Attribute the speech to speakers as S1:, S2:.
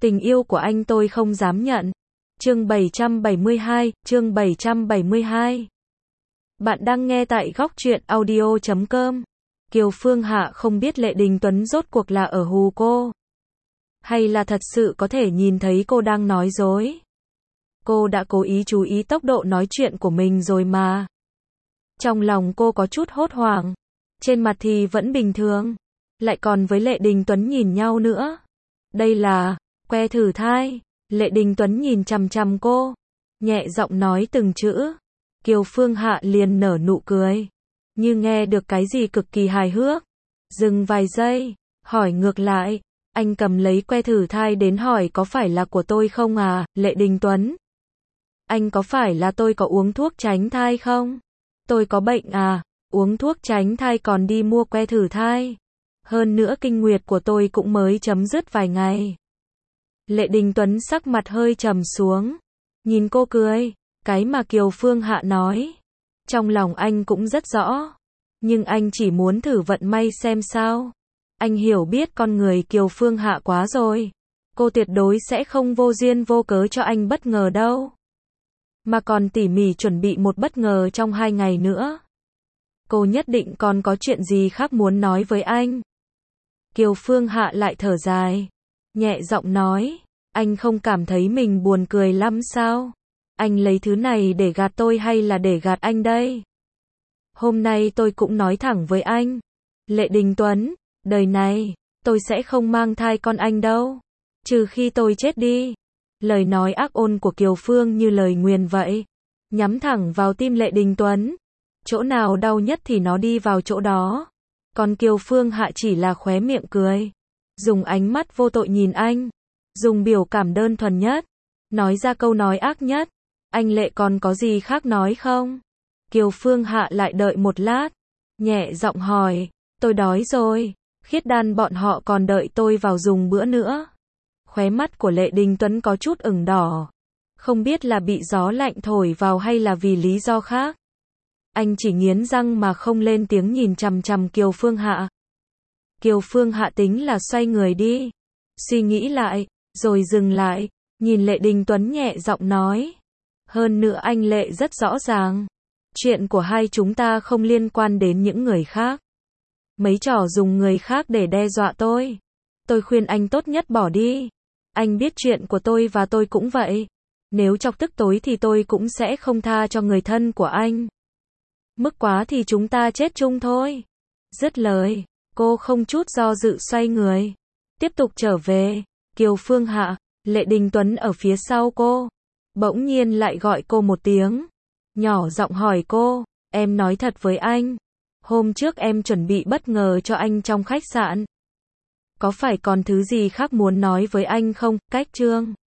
S1: Tình yêu của anh tôi không dám nhận. Chương 772. Bạn đang nghe tại góc truyện audio.com. Kiều Phương Hạ không biết Lệ Đình Tuấn rốt cuộc là ở hù cô, hay là thật sự có thể nhìn thấy cô đang nói dối. Cô đã cố ý chú ý tốc độ nói chuyện của mình rồi mà. Trong lòng cô có chút hốt hoảng, trên mặt thì vẫn bình thường, lại còn với Lệ Đình Tuấn nhìn nhau nữa. Đây là que thử thai. Lệ Đình Tuấn nhìn chằm chằm cô, nhẹ giọng nói từng chữ. Kiều Phương Hạ liền nở nụ cười, như nghe được cái gì cực kỳ hài hước. Dừng vài giây, hỏi ngược lại, anh cầm lấy que thử thai đến hỏi có phải là của tôi không à, Lệ Đình Tuấn? Anh có phải là tôi có uống thuốc tránh thai không? Tôi có bệnh à, uống thuốc tránh thai còn đi mua que thử thai. Hơn nữa kinh nguyệt của tôi cũng mới chấm dứt vài ngày. Lệ Đình Tuấn sắc mặt hơi trầm xuống, nhìn cô cười, cái mà Kiều Phương Hạ nói, trong lòng anh cũng rất rõ, nhưng anh chỉ muốn thử vận may xem sao. Anh hiểu biết con người Kiều Phương Hạ quá rồi, cô tuyệt đối sẽ không vô duyên vô cớ cho anh bất ngờ đâu, mà còn tỉ mỉ chuẩn bị một bất ngờ trong 2 ngày nữa. Cô nhất định còn có chuyện gì khác muốn nói với anh. Kiều Phương Hạ lại thở dài, nhẹ giọng nói, anh không cảm thấy mình buồn cười lắm sao? Anh lấy thứ này để gạt tôi hay là để gạt anh đây? Hôm nay tôi cũng nói thẳng với anh, Lệ Đình Tuấn, đời này, tôi sẽ không mang thai con anh đâu, trừ khi tôi chết đi. Lời nói ác ôn của Kiều Phương như lời nguyền vậy, nhắm thẳng vào tim Lệ Đình Tuấn. Chỗ nào đau nhất thì nó đi vào chỗ đó. Còn Kiều Phương Hạ chỉ là khóe miệng cười, dùng ánh mắt vô tội nhìn anh, dùng biểu cảm đơn thuần nhất, nói ra câu nói ác nhất. Anh Lệ còn có gì khác nói không? Kiều Phương Hạ lại đợi một lát, nhẹ giọng hỏi, tôi đói rồi, Khiết Đan bọn họ còn đợi tôi vào dùng bữa nữa. Khóe mắt của Lệ Đình Tuấn có chút ửng đỏ, không biết là bị gió lạnh thổi vào hay là vì lý do khác. Anh chỉ nghiến răng mà không lên tiếng nhìn chằm chằm Kiều Phương Hạ. Kiều Phương Hạ tính là xoay người đi, suy nghĩ lại, rồi dừng lại, nhìn Lệ Đình Tuấn nhẹ giọng nói. Hơn nữa anh Lệ rất rõ ràng, chuyện của hai chúng ta không liên quan đến những người khác. Mấy trò dùng người khác để đe dọa tôi khuyên anh tốt nhất bỏ đi. Anh biết chuyện của tôi và tôi cũng vậy. Nếu chọc tức tối thì tôi cũng sẽ không tha cho người thân của anh. Mức quá thì chúng ta chết chung thôi. Dứt lời, cô không chút do dự xoay người, tiếp tục trở về. Kiều Phương Hạ, Lệ Đình Tuấn ở phía sau cô, bỗng nhiên lại gọi cô một tiếng, nhỏ giọng hỏi cô, em nói thật với anh, hôm trước em chuẩn bị bất ngờ cho anh trong khách sạn. Có phải còn thứ gì khác muốn nói với anh không? Cách chương